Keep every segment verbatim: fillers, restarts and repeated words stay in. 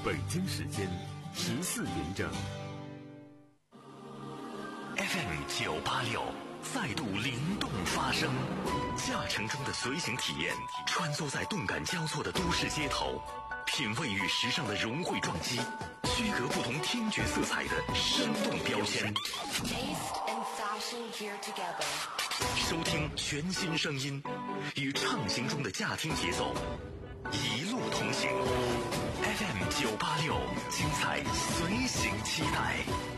北京时间十四点整。 F M 九八六再度灵动发声，驾乘中的随行体验，穿梭在动感交错的都市街头，品味与时尚的融汇撞击，区隔不同听觉色彩的生动标签。收听全新声音，与畅行中的驾听节奏，一路同行。F M 九八六，精彩随行期待。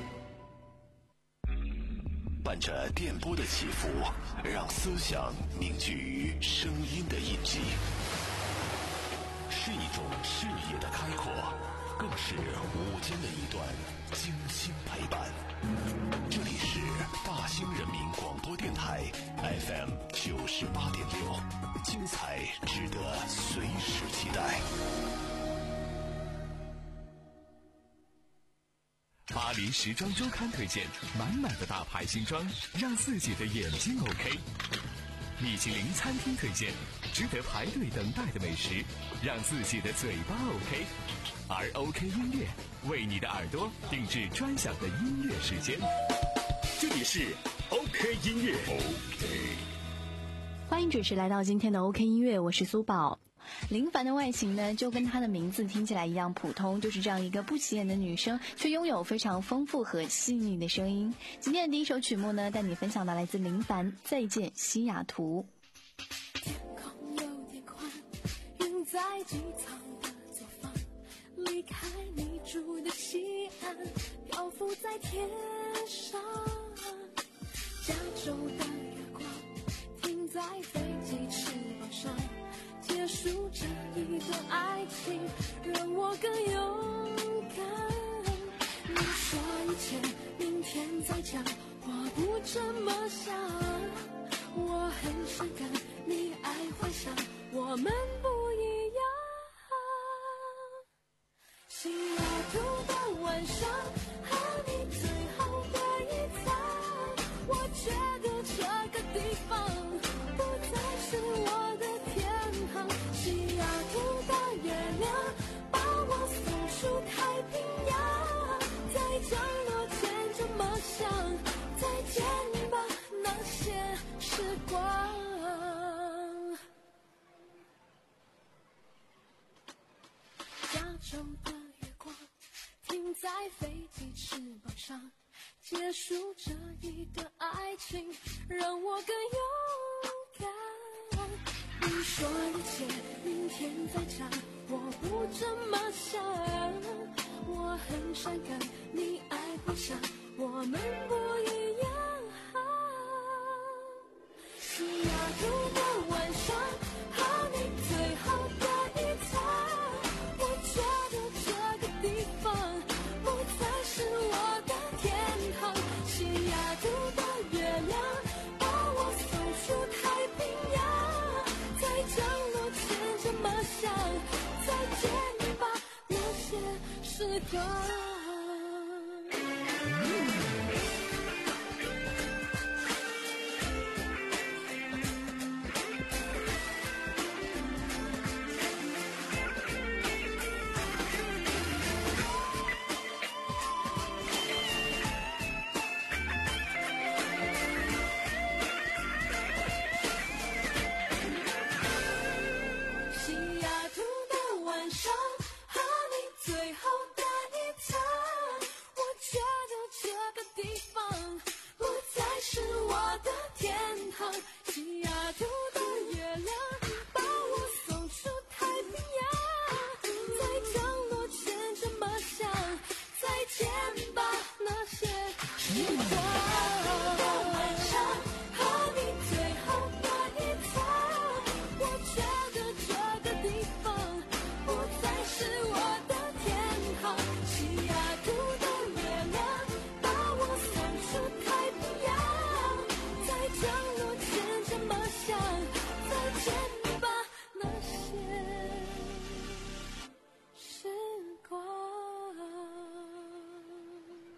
伴着电波的起伏，让思想凝聚于声音的印记，是一种视野的开阔，更是午间的一段精心陪伴。这里是大兴人民广播电台 F M 九十八点六，精彩值得随时期待。 巴黎时装周刊推荐满满的大牌新装，让自己的眼睛 OK。米其林餐厅推荐值得排队等待的美食，让自己的嘴巴 OK。而 OK 音乐为你的耳朵定制专享的音乐时间。这里是 OK 音乐 OK。 欢迎准时来到今天的 OK 音乐，我是苏宝。林凡的外形呢，就跟她的名字听起来一样普通，就是这样一个不起眼的女生，却拥有非常丰富和细腻的声音。今天的第一首曲目呢，带你分享的来自林凡《再见西雅图》。 天空有点宽，云在机舱的左方，离开你住的西岸，漂浮在天上。加州的月光停在飞机翅膀上，结束这一段爱情，让我更勇敢。你说一切明天再讲，我不这么想。我很伤感，你爱幻想，我们不一样。西雅图的晚上，和你最后的一餐，我觉得这个地方不再是我的天堂。西雅图的月亮把我送出太平洋，在降落前这么想，再见吧那些时光。加州的月光停在飞机翅膀上，结束这一段爱情，让我更勇敢。你说一切明天再讲，我不这么想。我很伤感，你爱幻想，我们不一样。西雅图的晚上，和你最后的一餐，我觉得这个地方不再是我的天堂。西雅图的月亮把我送出太平洋，在降落前这么想，再见吧那些时光。西雅图的晚上，和你最后的一餐，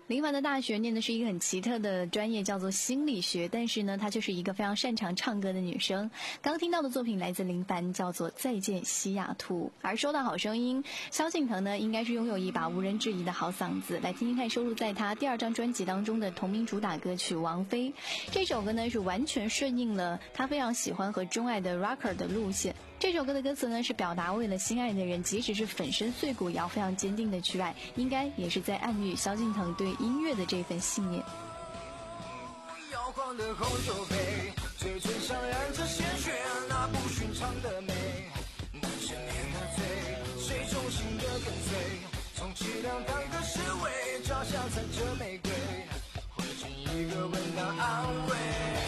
林凡的大学念的是一个很奇特的专业，叫做心理学，但是呢，她就是一个非常擅长唱歌的女生。刚听到的作品来自林凡，叫做《再见西雅图》。而说到好声音，萧敬腾呢，应该是拥有一把无人置疑的好嗓子。来听听看收录在他第二张专辑当中的同名主打歌曲《王妃》。这首歌呢，是完全顺应了他非常喜欢和钟爱的 rocker 的路线。这首歌的歌词呢，是表达为了心爱的人，即使是粉身碎骨也要非常坚定的去爱，应该也是在暗喻萧敬腾对音乐的这份信念。 摇晃的红酒杯，嘴唇上染着鲜血，那不寻常的美，难赦免的罪，谁忠心的跟随，从凄凉当个侍卫，脚下踩着玫瑰，回敬一个温暖安慰。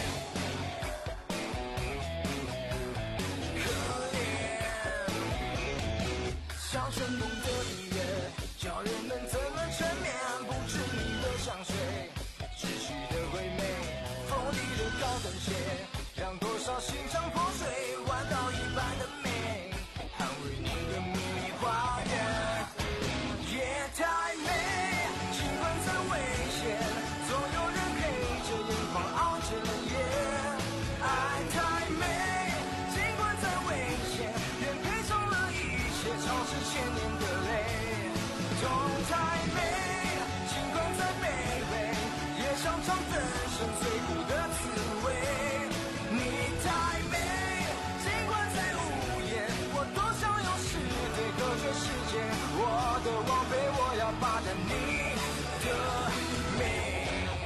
像春梦的音乐，叫人们怎么沉眠？不知你的香水，窒息的唯美，锋利的高跟鞋，让多少心肠破碎，弯道一般的美，捍卫你的秘密花园。夜太美，尽管再危险，总有人陪着眼眶熬着夜。爱太美，尽管再危险，愿赔上了一切，超市千年的泪。痛太美，尽管再卑微，也想尝粉身碎骨的滋味。你太美，尽管再无言，我多想用诗对隔绝世界。我的王妃，我要霸占你的美。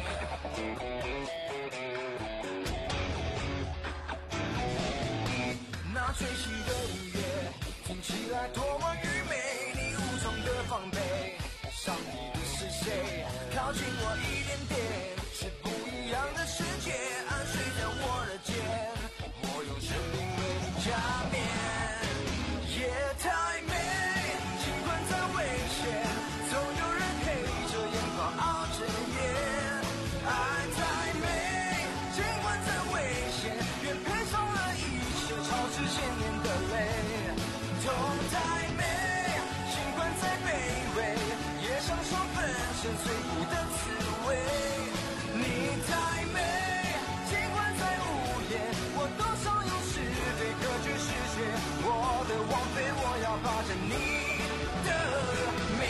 那吹熄的音乐，听起来多么愚昧，你无从的防备，上你的是谁？靠近我一点点，是不一样的世界，安睡在我的肩，我用生命为你加冕。夜太美，尽管再危险，总有人陪着眼眶熬着夜。爱太美，尽管再危险，愿赔上了一切，超之千年的泪。痛太美，尽管再卑微，也享受粉身碎骨的滋味。你太美，尽管再无言，我多想用诗对隔绝世界。我的王妃，我要霸占你的美。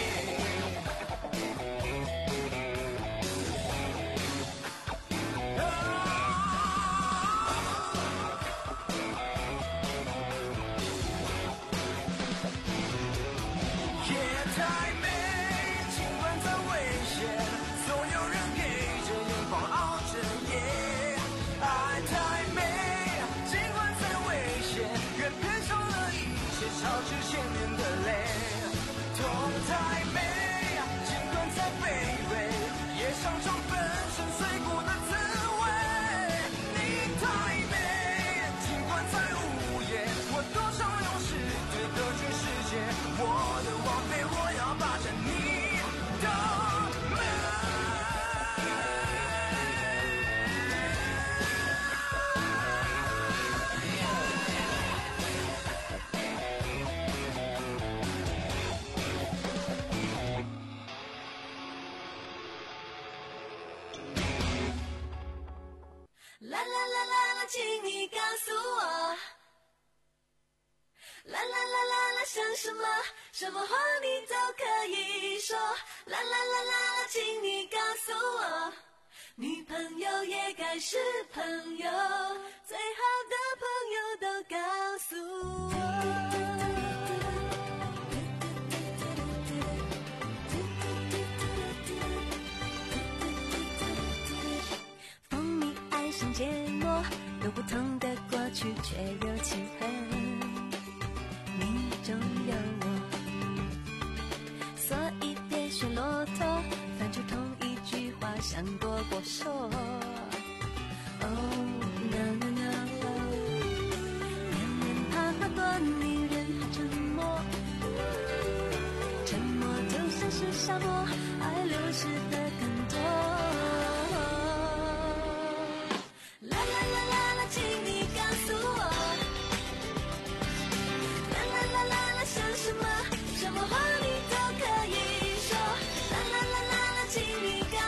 夜太美，尽管再危险，总有人陪着眼眶熬着夜。爱太美，尽管再危险，愿赔上了一切，超之千年的泪。痛太美，尽管再卑微，也想尝粉身碎骨的滋味。你太美，尽管再无言，我多想用诗对隔绝世界。我的王妃，我要霸占你的美。啦啦啦啦啦，请你告诉我，啦啦啦啦啦，想什么？什么话你都可以说。啦啦啦啦啦，请你告诉我，女朋友也该是朋友，最好的朋友都告诉我。蜂蜜爱上芥末，有不同的过去，却有契合。你中有我，所以别学骆驼，翻出同一句话，像多过说。Oh no no no， 年年怕好多女人还沉默，沉默就像是沙漠，爱流失的更多。啦啦啦啦啦，请你告诉我，啦啦啦啦啦，想什么？什么话你都可以说。啦啦啦啦啦，请你告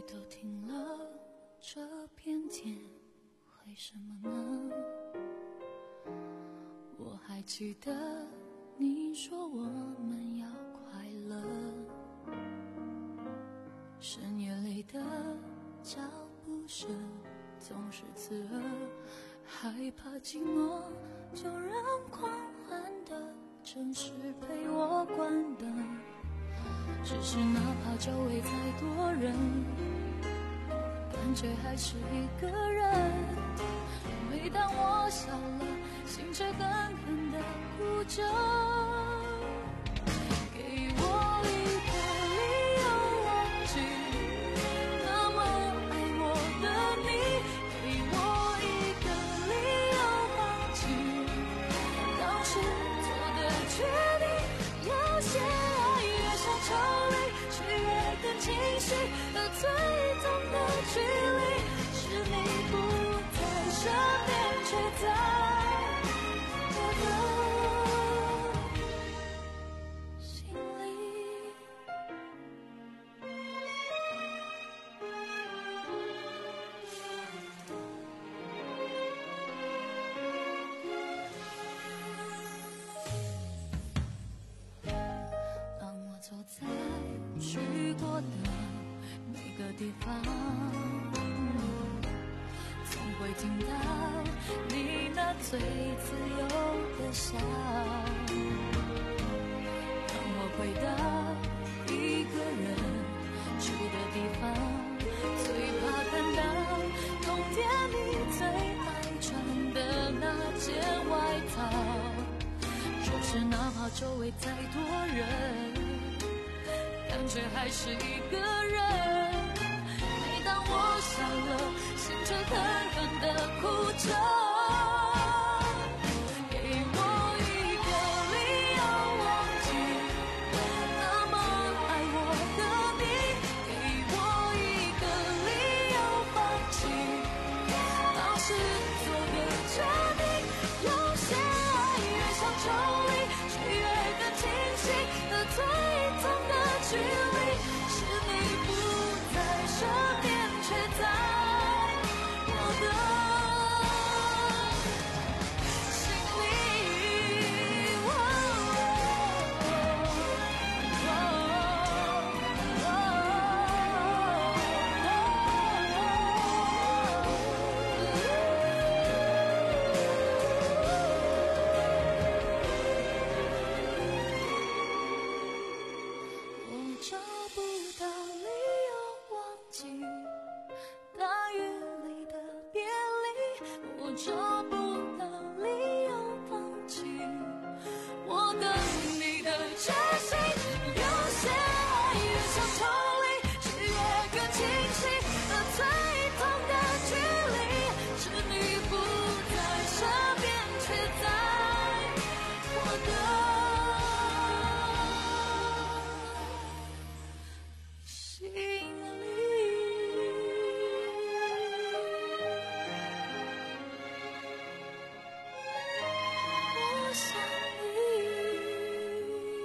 都听了这片天，为什么呢？我还记得你说我们要快乐，深夜里的脚步声总是刺耳，害怕寂寞就让狂欢的城市陪我关灯。只是哪怕周围再多人，感觉还是一个人。每当我笑了，心却狠狠地哭着。给我一个理由忘记那么爱我的你，给我一个理由放弃当时做的决定。有些爱越想抽离，却越更清晰，而最痛的距离是你不在身边，却在我的心里。当我走在去过的每个地方，总会听到你那最自由的笑。当我回到一个人住的地方，最怕看到冬天你最爱穿的那件外套。就是哪怕周围再多人，感觉还是一个人。每当我笑了，心却狠狠地哭着。给我一个理由忘记那么爱我的你，给我一个理由放弃当时做的决定。有些爱越想抽离，却越更清晰，而最痛的距离是你不在身边，却在我的心里。哦我找不到理由忘记大雨里的别离，我找不到理由放弃我等你的决心。有些爱越想抽离，却越更清晰，而最痛的距离是你不在身边，却在我的心里。我想你。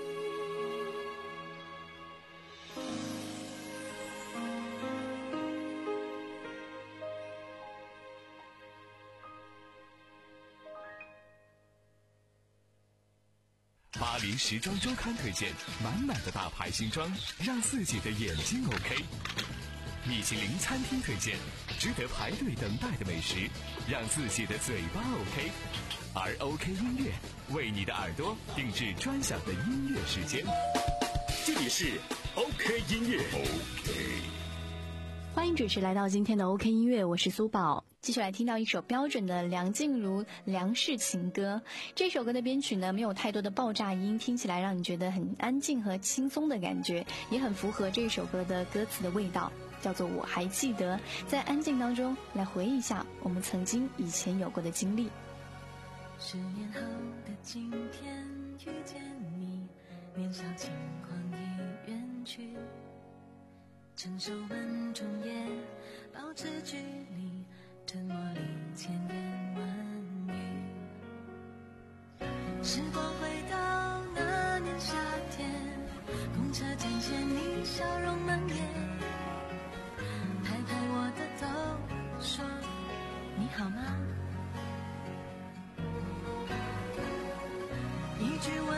巴黎时装周刊推荐满满的大牌新装，让自己的眼睛 OK。米其林餐厅推荐值得排队等待的美食，让自己的嘴巴 OK。而 OK 音乐为你的耳朵定制专享的音乐时间。 这里是 OK 音乐。OK。 欢迎准时来到今天的 OK 音乐，我是苏宝。继续来听到一首标准的梁静茹梁氏情歌。这首歌的编曲呢，没有太多的爆炸音，听起来让你觉得很安静和轻松的感觉，也很符合这首歌的歌词的味道，叫做我还记得。在安静当中来回忆一下我们曾经以前有过的经历。 十年后的今天遇见你，年少轻狂已远去，承受闷中也保持距离，沉默里千言万语。时光回到那年夏天，公车前见你笑容满面，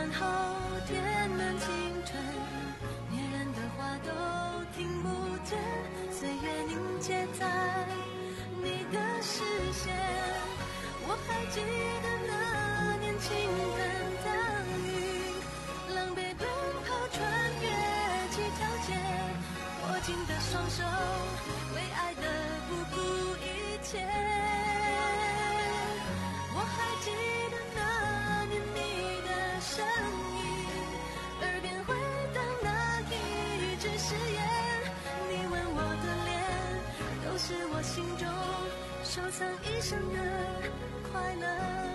完后填满青春，恋人的话都听不见，岁月凝结在你的视线。我还记得那年倾盆大雨，狼狈奔跑穿越几条街，握紧的双手为爱的不顾一切。我还记得那年你的声音，耳边回荡那一句誓言，你吻我的脸，都是我心中收藏一生的快乐。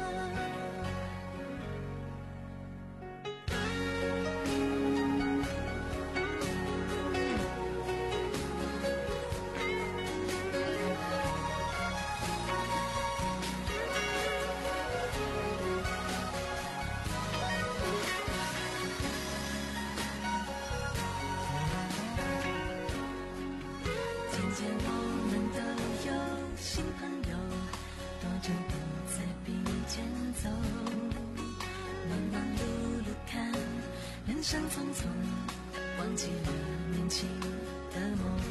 渐渐我们都有新朋友，多久不再并肩走，忙忙碌碌看人生匆匆，忘记了年轻的梦。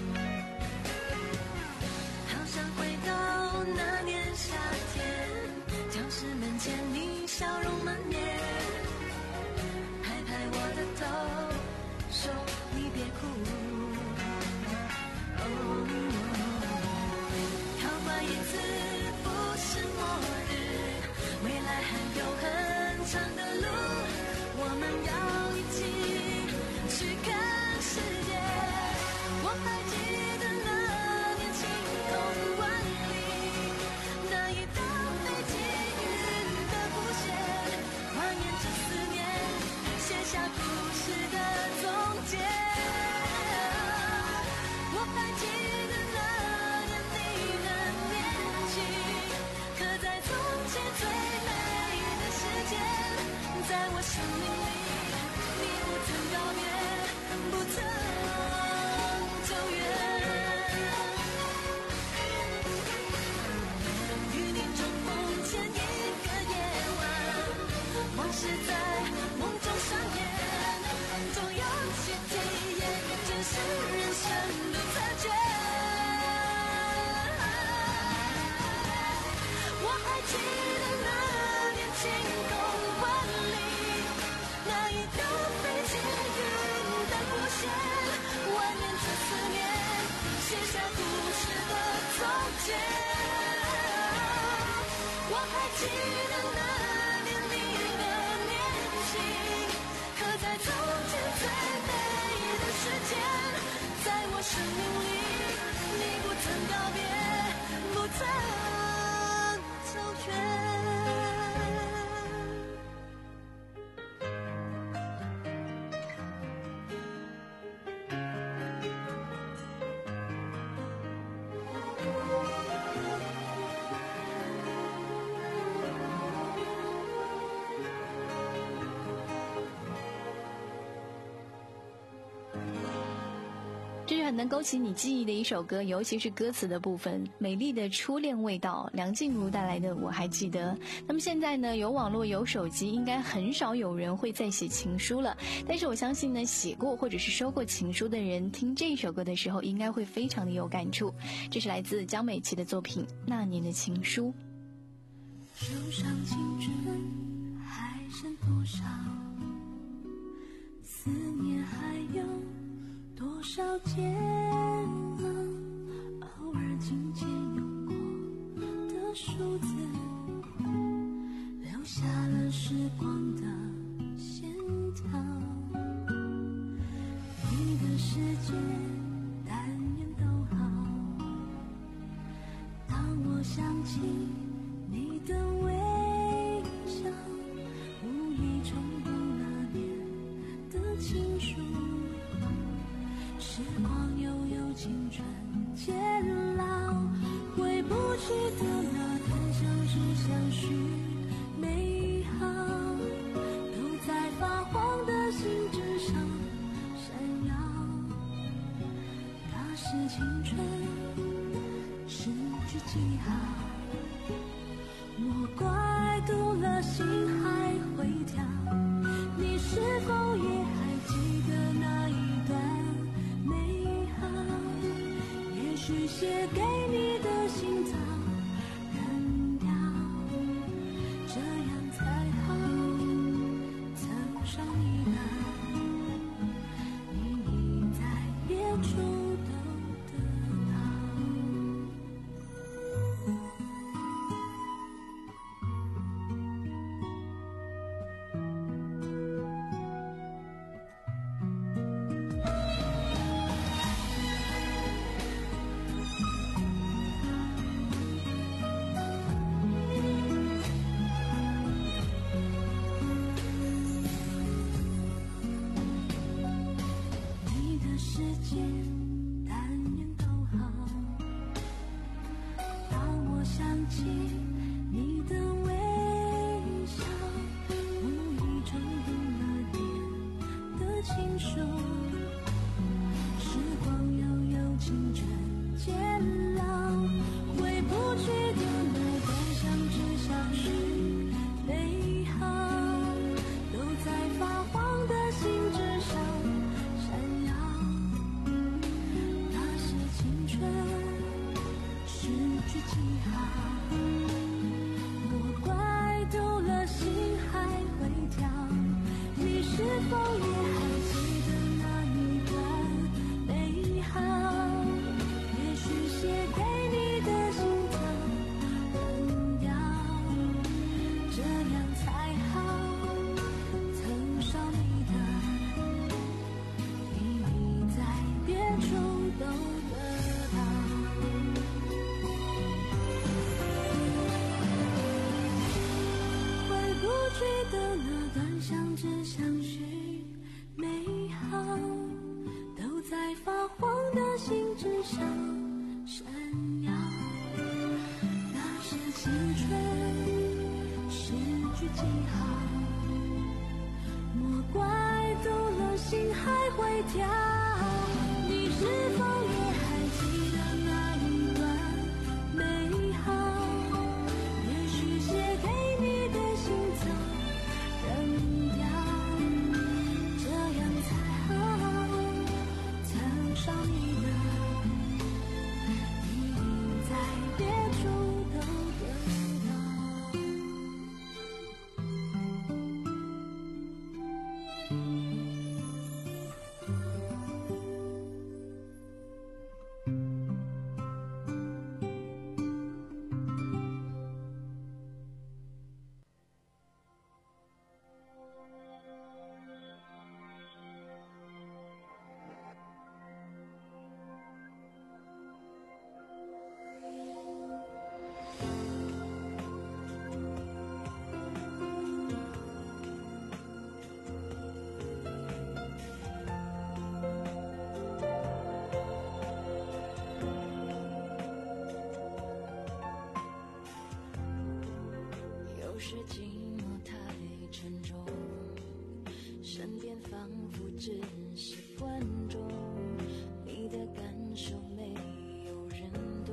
好想回到那年夏天，教室门前你笑容满面，拍拍我的头，说你别哭。逃过一次不是末日，未来还有很长的路，我们要一起去看世界。我还记得那年晴空万里，那一道飞机云的弧线，蜿蜒着思念，写下故事的总结。我还记得那年你的年纪，刻在从前最美的时间，在我生命里，你不曾告别，不曾走远。与你重逢前一个夜晚，往事在梦中上演，总有些体验，真是人生的残缺。我还记得那年晴空万里，那一道飞机云的弧线，蜿蜒着思念，写下故事的总结。我还记得那年你的年轻，刻在从前最美的时间，在我生命里，你不曾告别，不曾走远。 这是很能勾起你记忆的一首歌，尤其是歌词的部分，美丽的初恋味道，梁静茹带来的我还记得。那么现在呢，有网络有手机，应该很少有人会再写情书了，但是我相信呢，写过或者是收过情书的人，听这首歌的时候应该会非常的有感触。这是来自江美琪的作品《那年的情书》。 手上青春还剩多少，思念还有多少煎熬，偶尔紧紧用过的数字，留下了时光的线条。你的世界但愿都好，当我想起你的微笑，无力重读那年的情书，时光有有时寂寞太沉重，身边仿佛只是观众，你的感受没有人懂。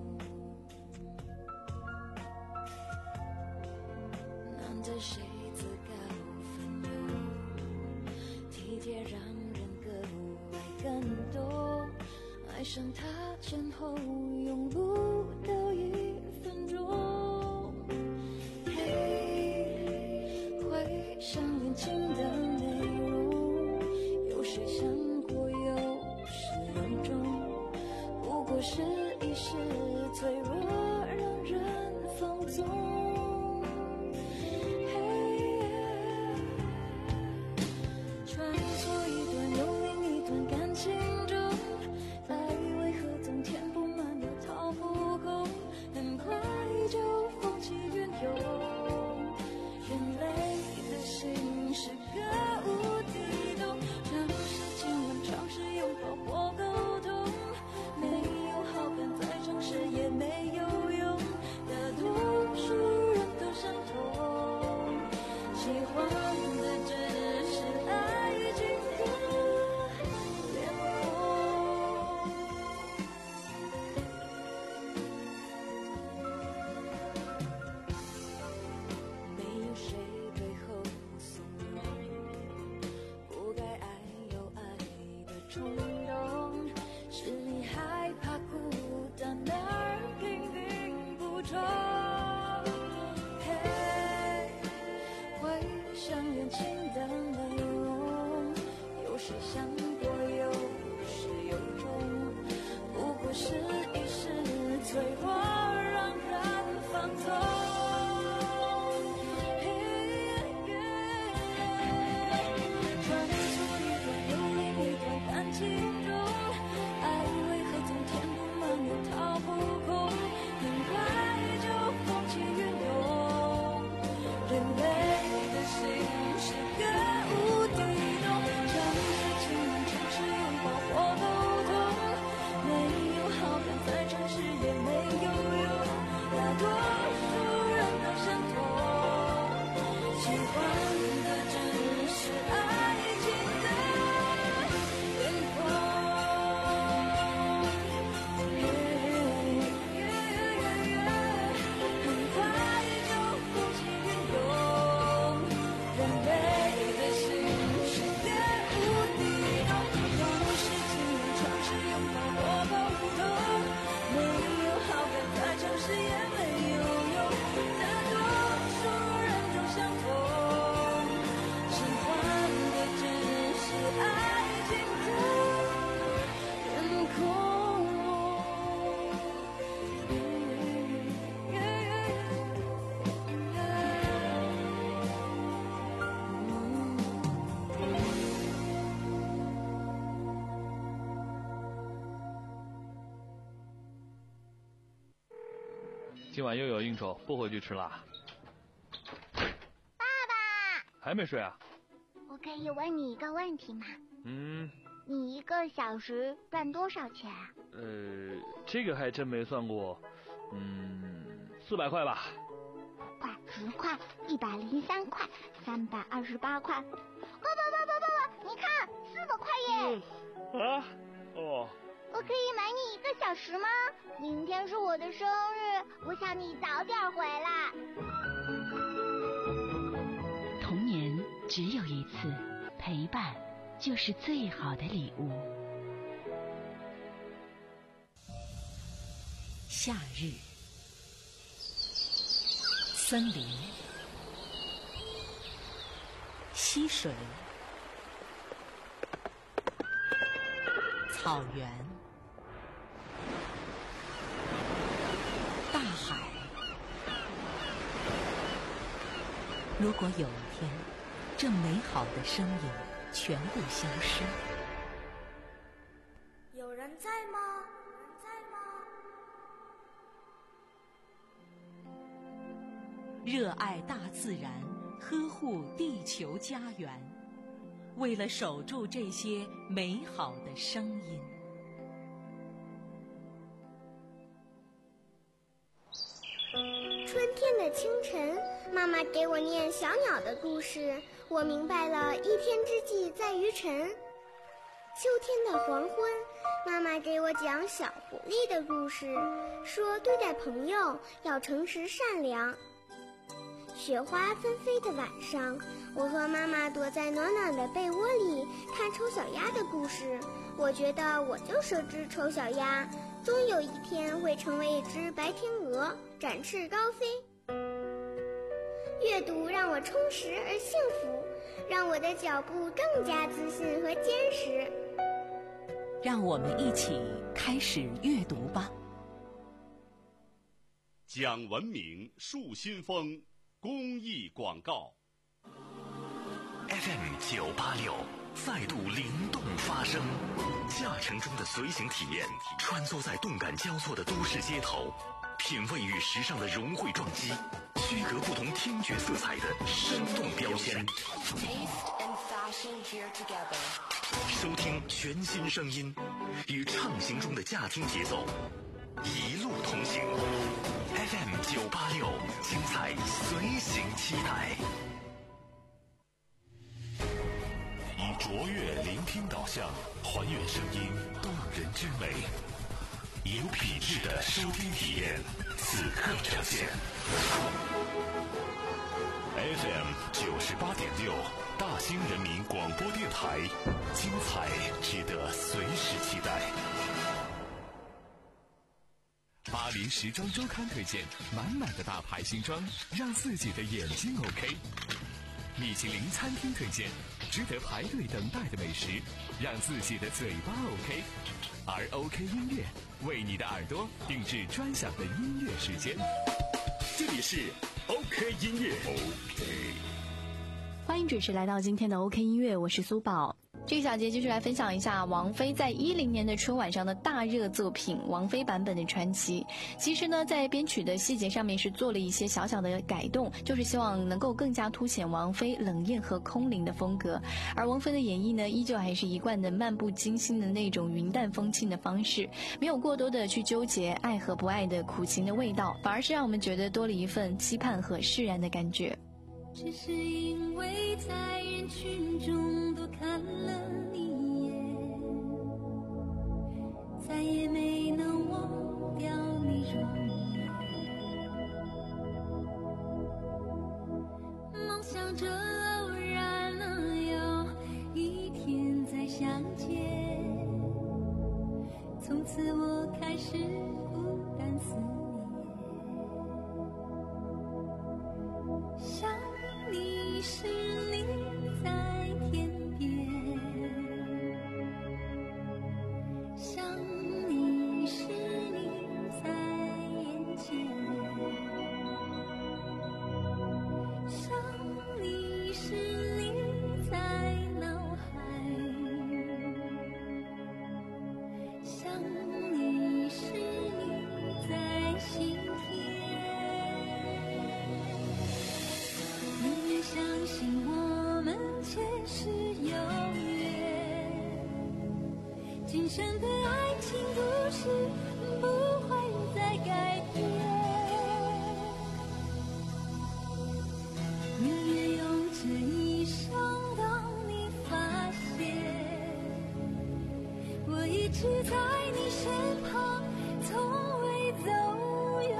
难得谁自告奋勇，体贴让人格外感动，爱上他前后用不到一分钟。像恋情的内容，有谁想过有始有终，不过是一时脆弱让人放纵。穿梭一段又另一段感情中，爱为何总填不满又掏不空，很快就风起云涌。人类心是个无底洞，尝试亲吻，尝试拥抱或沟通，没有好感再尝试也没有用，大多数人都伤痛，喜欢的只是爱情的脸红。没有谁背后不该爱有爱的冲动，是你害怕孤单而拼命补充。嘿，会像恋情的内容，有谁想过有始有终，不过是一时脆弱让人放纵。人类的心是个无底洞，尝试亲吻， 今晚又有应酬，不回去吃啦。 爸爸， 还没睡啊？ 我可以问你一个问题吗？ 嗯。 你一个小时赚多少钱啊？ 呃，这个还真没算过。嗯，四百块吧。 快，十块，一百零三块，三百二十八块。爸爸爸爸爸爸，你看，四百块耶！ 嗯、啊？哦。 我可以买你一个小时吗？明天是我的生日，我想你早点回来。 童年只有一次，陪伴就是最好的礼物。夏日，森林，溪水，草原，大海。如果有一天，这美好的声音全部消失， 有人在吗？有人在吗？ 热爱大自然，呵护地球家园，为了守住这些美好的声音。 春天的清晨，妈妈给我念小鸟的故事，我明白了一天之计在于晨。秋天的黄昏，妈妈给我讲小狐狸的故事，说对待朋友要诚实善良。雪花纷飞的晚上，我和妈妈躲在暖暖的被窝里看丑小鸭的故事，我觉得我就是只丑小鸭，终有一天会成为一只白天鹅，展翅高飞。阅读让我充实而幸福，让我的脚步更加自信和坚实。 让我们一起开始阅读吧。 讲文明树新风公益广告。 F M 九八六再度灵动发声，驾乘中的随行体验，穿梭在动感交错的都市街头，品味与时尚的融汇撞击，区隔不同听觉色彩的生动标签。收听全新声音，与畅行中的驾听节奏，一路同行。F M 九八六，精彩随行期待。 以卓越聆听导向，还原声音动人之美，有品质的收听体验，此刻呈现。F M 九十八点六，大兴人民广播电台，精彩值得随时期待。 巴黎时装周刊推荐满满的大牌新装，让自己的眼睛 OK。米其林餐厅推荐值得排队等待的美食，让自己的嘴巴 OK。而 OK 音乐为你的耳朵定制专享的音乐时间。 这里是 OK 音乐 OK。 欢迎准时来到今天的 OK 音乐，我是苏宝。这个小节继续来分享一下王菲在一零年的春晚上的大热作品王菲版本的传奇。其实呢，在编曲的细节上面是做了一些小小的改动，就是希望能够更加凸显王菲冷艳和空灵的风格。而王菲的演绎呢，依旧还是一贯的漫不经心的那种云淡风轻的方式，没有过多的去纠结爱和不爱的苦情的味道，反而是让我们觉得多了一份期盼和释然的感觉。 只是因为在人群中多看了你一眼，再也没能忘掉你容颜，梦想着偶然能有一天再相见，从此我开始孤单思念，想你是你在天边，想你是你在眼前，想你是你在脑海，想你是今生的爱情故事不会再改变。宁愿用这一生让你发现，我一直在你身旁，从未走远。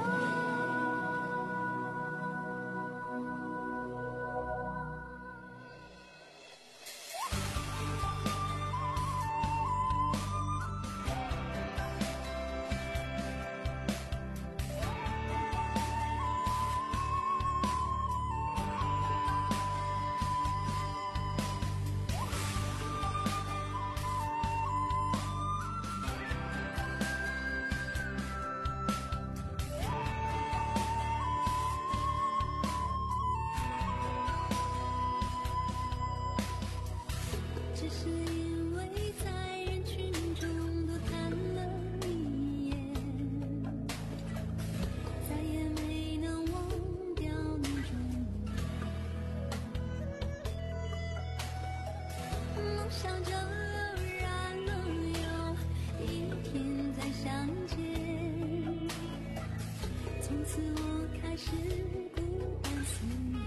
只是因为在人群中多看了你一眼，再也没能忘掉那种梦想着偶然能有一天再相见，从此我开始孤单思念。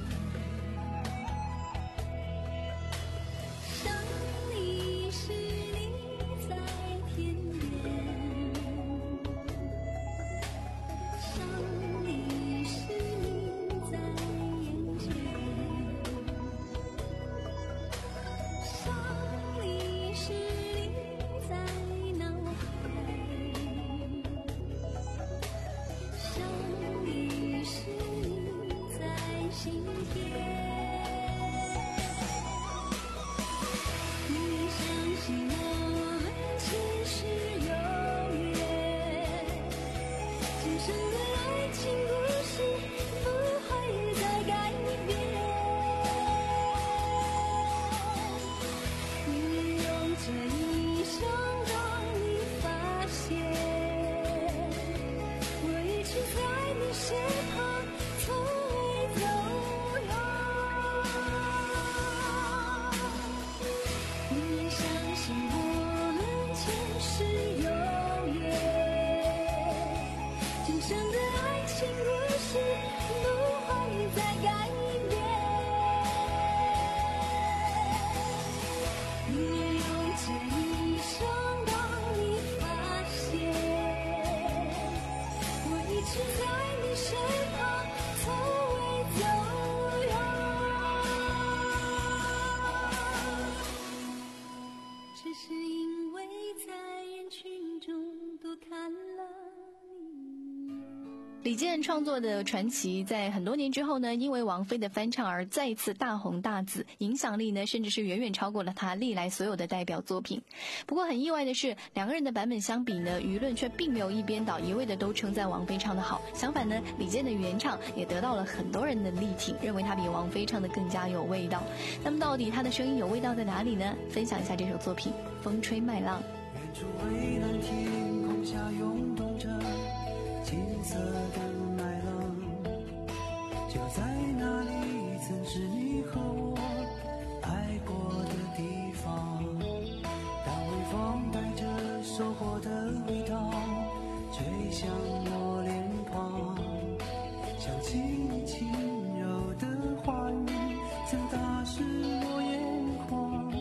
李健创作的《传奇》在很多年之后呢，因为王菲的翻唱而再次大红大紫，影响力呢甚至是远远超过了他历来所有的代表作品。不过很意外的是，两个人的版本相比呢，舆论却并没有一边倒，一味的都称赞王菲唱得好。相反呢，李健的原唱也得到了很多人的力挺，认为他比王菲唱得更加有味道。那么到底他的声音有味道在哪里呢？分享一下这首作品《风吹麦浪》。 远处蔚蓝天空下涌动着金色的麦浪，就在那里曾是你和我爱过的地方。当微风带着收获的味道吹向我脸庞，想起你轻柔的话语曾打湿我眼眶。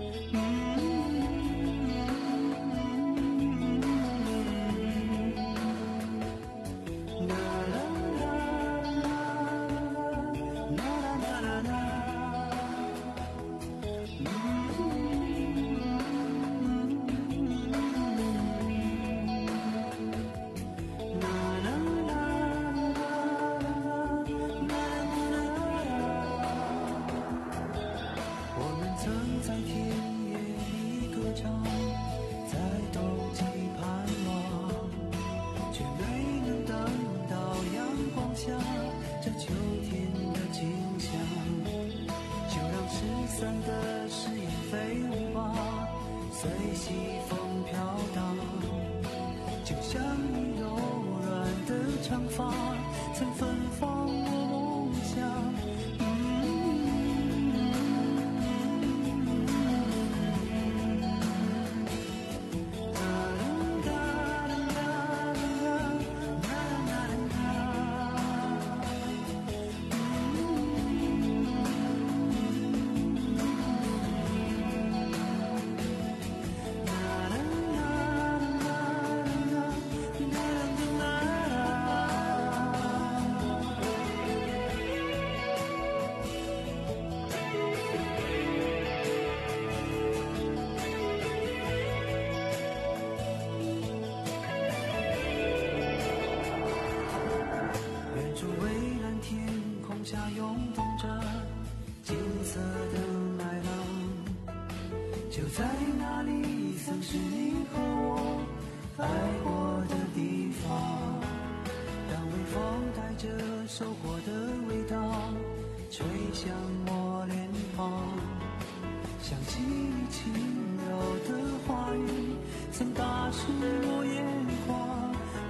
就在那里曾是你和我爱过的地方。当微风带着收获的味道吹向我脸庞，想起你轻柔的话语曾打湿我眼眶。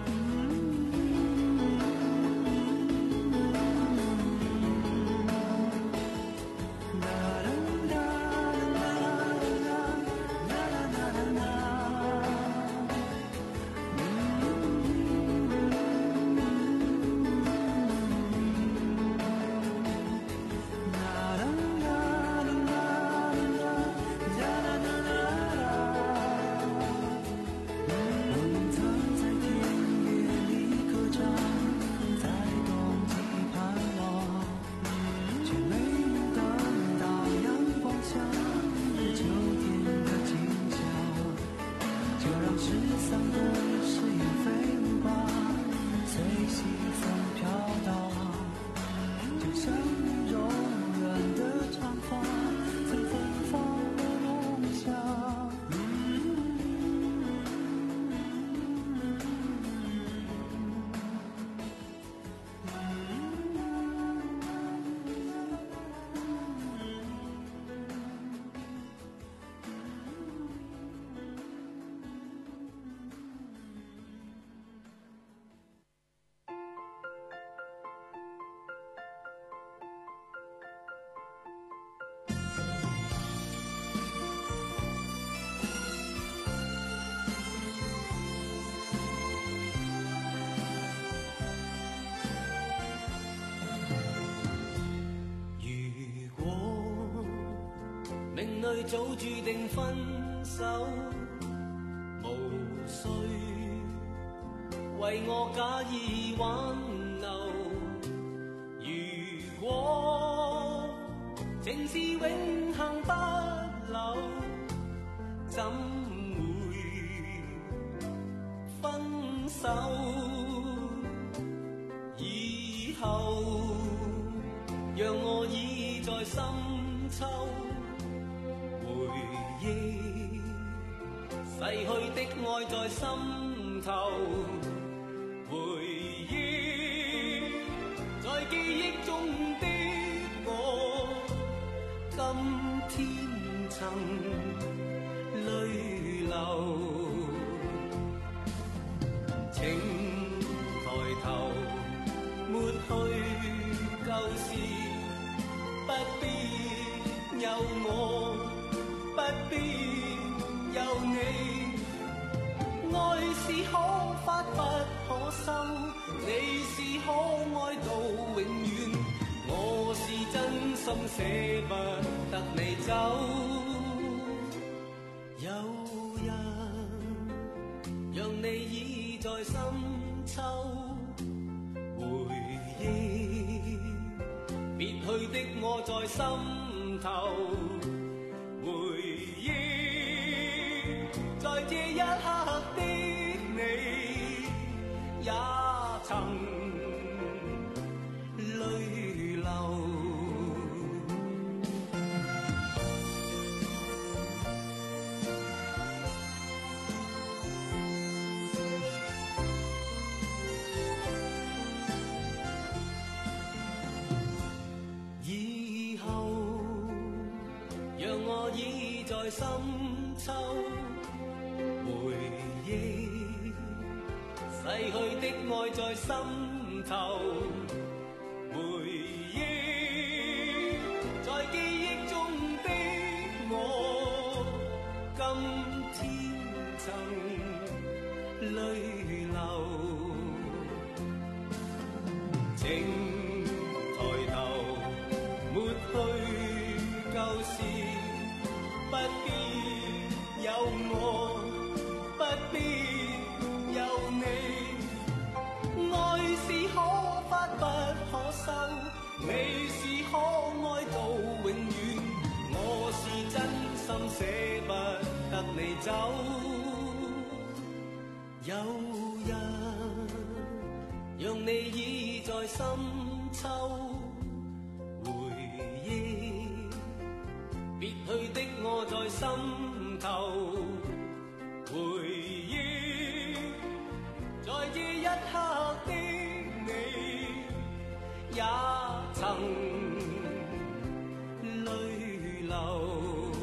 命里早注定分手，無需為我假意挽留。如果情是永恆不朽，怎會分手？以後讓我倚在深秋，逝去的愛在心頭，回憶在記憶中的我，今天曾淚流。請抬頭，抹去舊事，不必有我，不必有你。愛是可發不可收，你是可愛到永遠，我是真心捨不得你走。有人讓你倚在深秋，回憶別去的我在心頭，回憶在這一刻的你也曾淚流。以後讓我倚在深秋，回憶逝去的愛在心頭，回憶在記憶中的我，今天曾淚流。請抬頭，抹去舊事，不必有我，不必有你。愛是可發不可收，你是可愛到永遠，我是真心捨不得你走。有人讓你倚在深秋，回憶別去的我在心頭，回憶在這一刻的你，也曾淚流。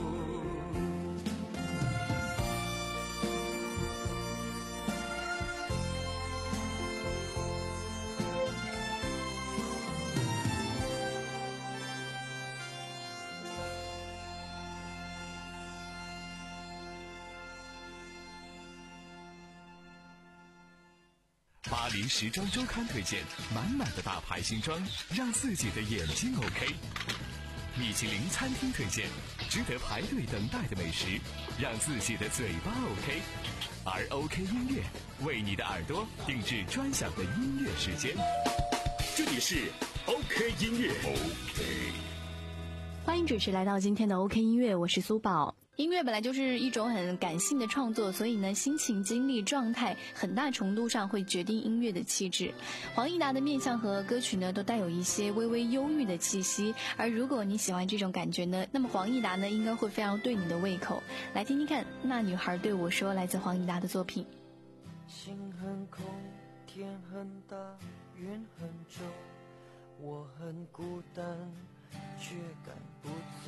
巴黎时装周刊推荐满满的大牌新装，让自己的眼睛 OK。米其林餐厅推荐值得排队等待的美食，让自己的嘴巴 OK。而 OK 音乐为你的耳朵定制专享的音乐时间。 这里是 OK 音乐 OK。 欢迎准时来到今天的 OK 音乐，我是苏宝。音乐本来就是一种很感性的创作，所以呢，心情、经历、状态很大程度上会决定音乐的气质。黄义达的面相和歌曲呢，都带有一些微微忧郁的气息。而如果你喜欢这种感觉呢，那么黄义达呢，应该会非常对你的胃口。来听听看，《那女孩对我说》，来自黄义达的作品。 心很空，天很大，云很重，我很孤单，却赶不走。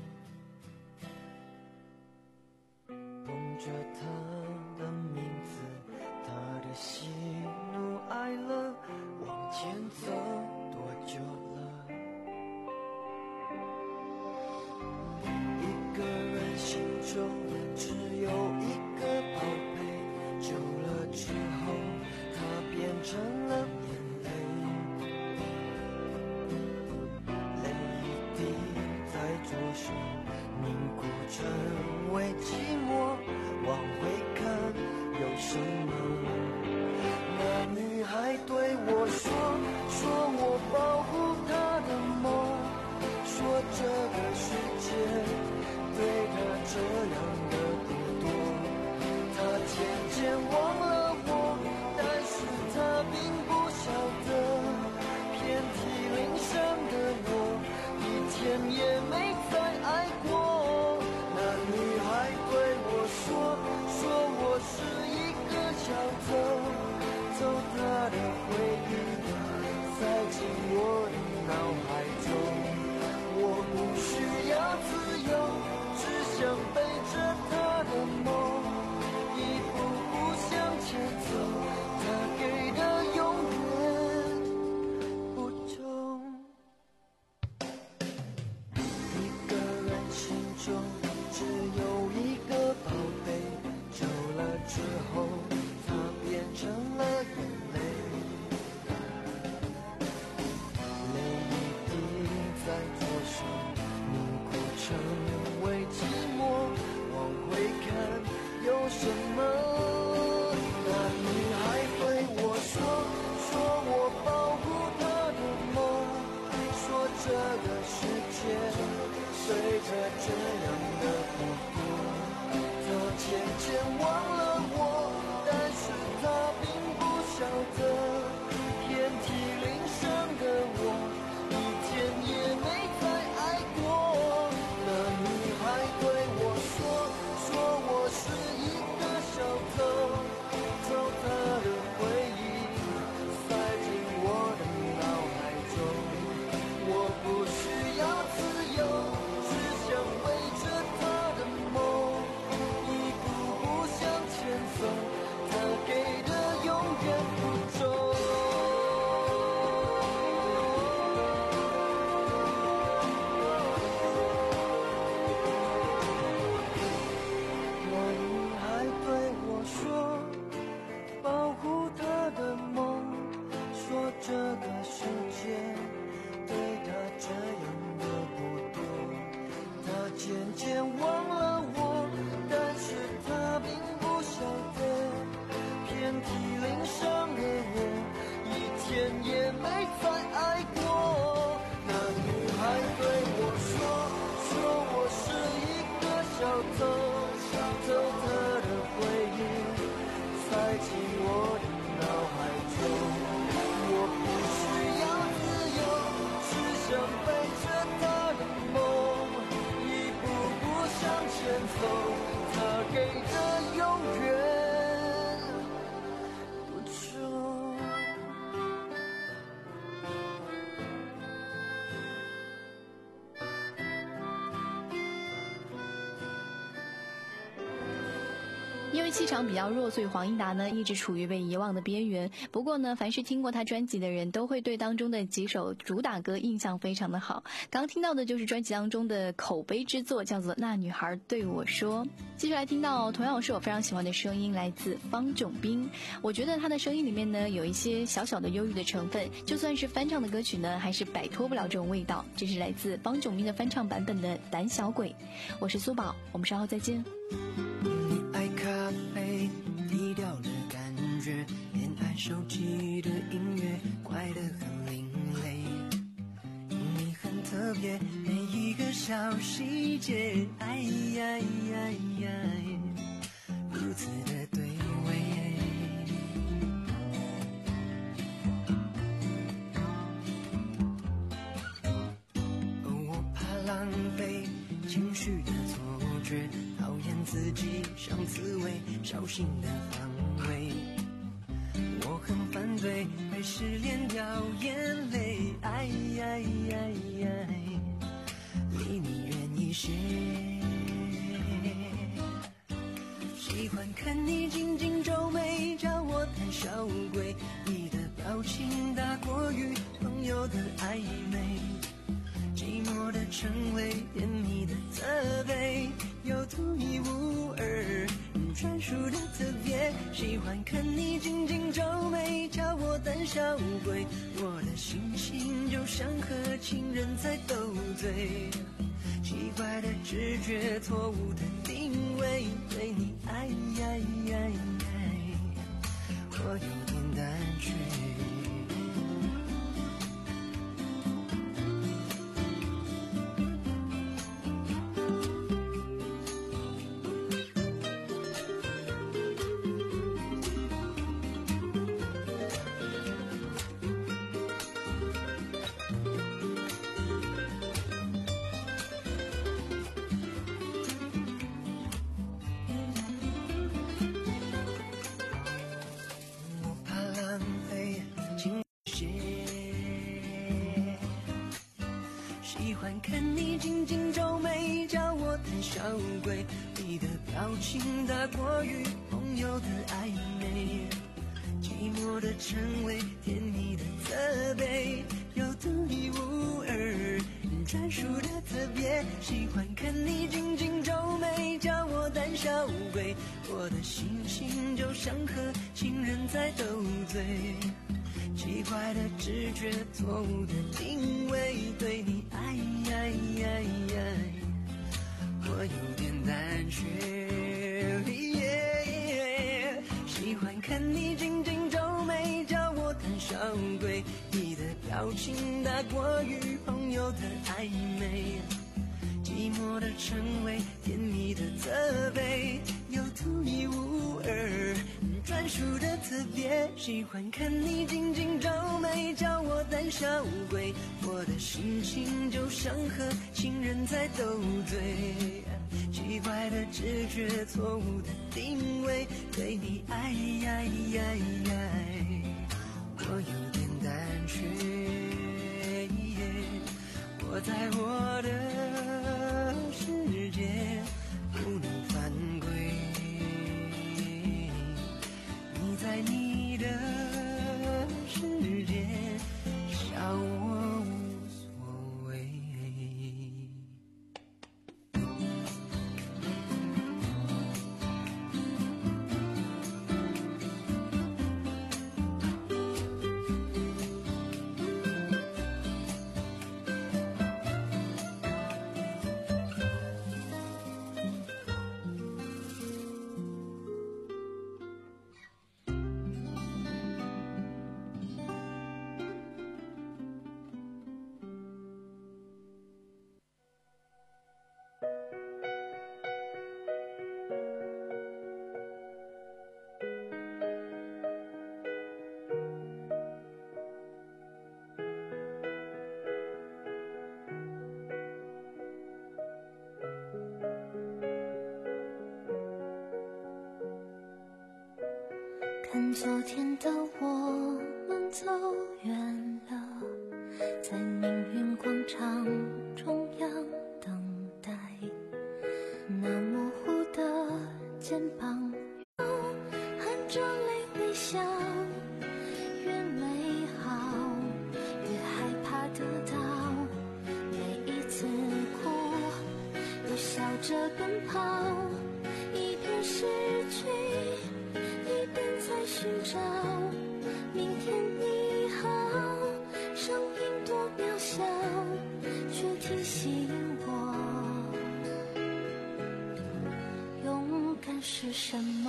梦着他的名字，他的喜怒哀乐，往前走多久了？一个人心中只有一个宝贝，久了之后，它变成了眼泪，泪一滴在左手。 给的永远不住。 因为气场比较弱，所以黄义达呢一直处于被遗忘的边缘。不过呢，凡是听过他专辑的人都会对当中的几首主打歌印象非常的好。刚听到的就是专辑当中的口碑之作，叫做《那女孩对我说》。接下来听到同样是我非常喜欢的声音，来自方炯斌。我觉得他的声音里面呢有一些小小的忧郁的成分，就算是翻唱的歌曲呢，还是摆脱不了这种味道。这是来自方炯斌的翻唱版本的《胆小鬼》。我是苏宝，我们稍后再见。 爱咖啡，低调的感觉，偏爱手机的音乐，快得很另类。你很特别，每一个小细节，哎呀呀呀，如此的对味。我怕浪费情绪的错觉，讨厌自己像刺猬，小心的防卫。我很反对被失恋掉眼泪，哎呀呀呀，离你远一些。喜欢看你紧紧皱眉，叫我胆小鬼。你的表情大过于朋友的暧昧，寂寞的称谓，甜蜜的责备，有独一无二专属的特别。喜欢看你紧紧皱眉，叫我胆小鬼。我的心情就像和情人在斗嘴，奇怪的直觉，错误的定位，对你爱呀呀呀，我有点胆怯。喜欢看你紧紧皱眉，叫我胆小鬼。你的表情大过于朋友的暧昧，寂寞的称谓，甜蜜的责备，有独一无二专属的特别。喜欢看你紧紧皱眉，叫我胆小鬼。我的心情就像和情人在斗嘴，奇怪的直觉，错误的定位，对你爱呀呀呀，我有点胆怯。喜欢看你紧紧皱眉，叫我胆小鬼。你的表情大过于朋友的暧昧，寂寞的称谓，甜蜜的责备，有独一无二专属的特别。喜欢看你紧紧皱眉，叫我胆小鬼。我的心情就像和情人在斗嘴，奇怪的直觉，错误的定位，对你爱呀呀呀，我有点胆怯。我在我的世界不能犯规，你在你的世界笑我无所谓。 看昨天的我们走远了，在命运广场中央等待，那模糊的肩膀含着泪微笑，越美好越害怕得到，每一次哭又笑着奔跑，一边失去一边在寻找明天你好，声音多渺小，却提醒我勇敢是什么。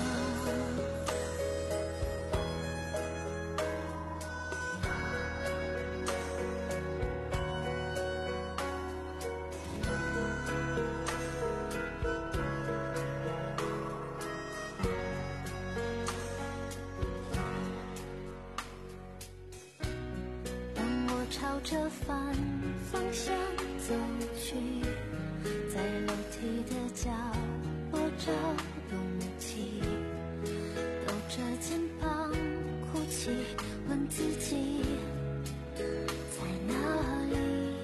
朝着反方向走去，在楼梯的角落找勇气，抖着肩膀哭泣，问自己在哪里。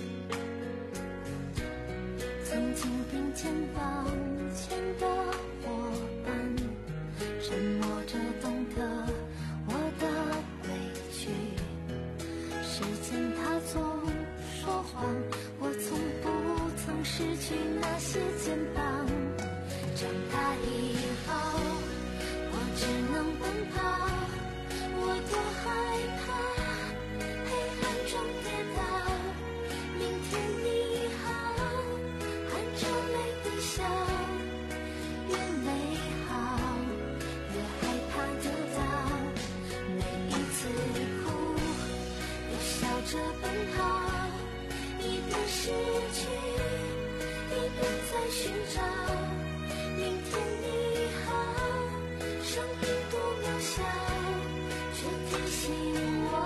曾经并肩往前的伙伴，沉默着懂得我的委屈，时间它总说谎，我从不曾失去那些肩膀。长大以后我只能奔跑，我多害怕黑暗中跌倒，明天你好，含着泪微笑，越美好越害怕得到，每一次哭笑着奔跑，一边失去一边在寻找明天你好，生命多渺小，却提醒我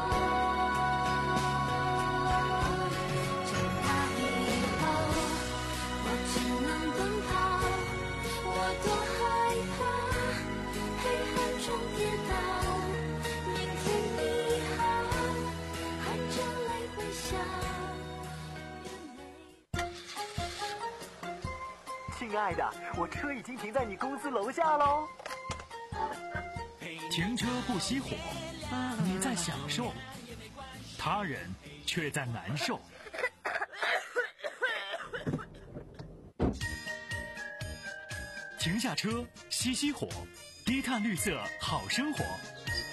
长大以后我只能奔跑，我多害怕黑暗中跌倒，明天你好，含着泪微笑。 亲爱的，我车已经停在你公司楼下喽。 停车不熄火，你在享受，他人却在难受。停下车，熄熄火，低碳绿色好生活。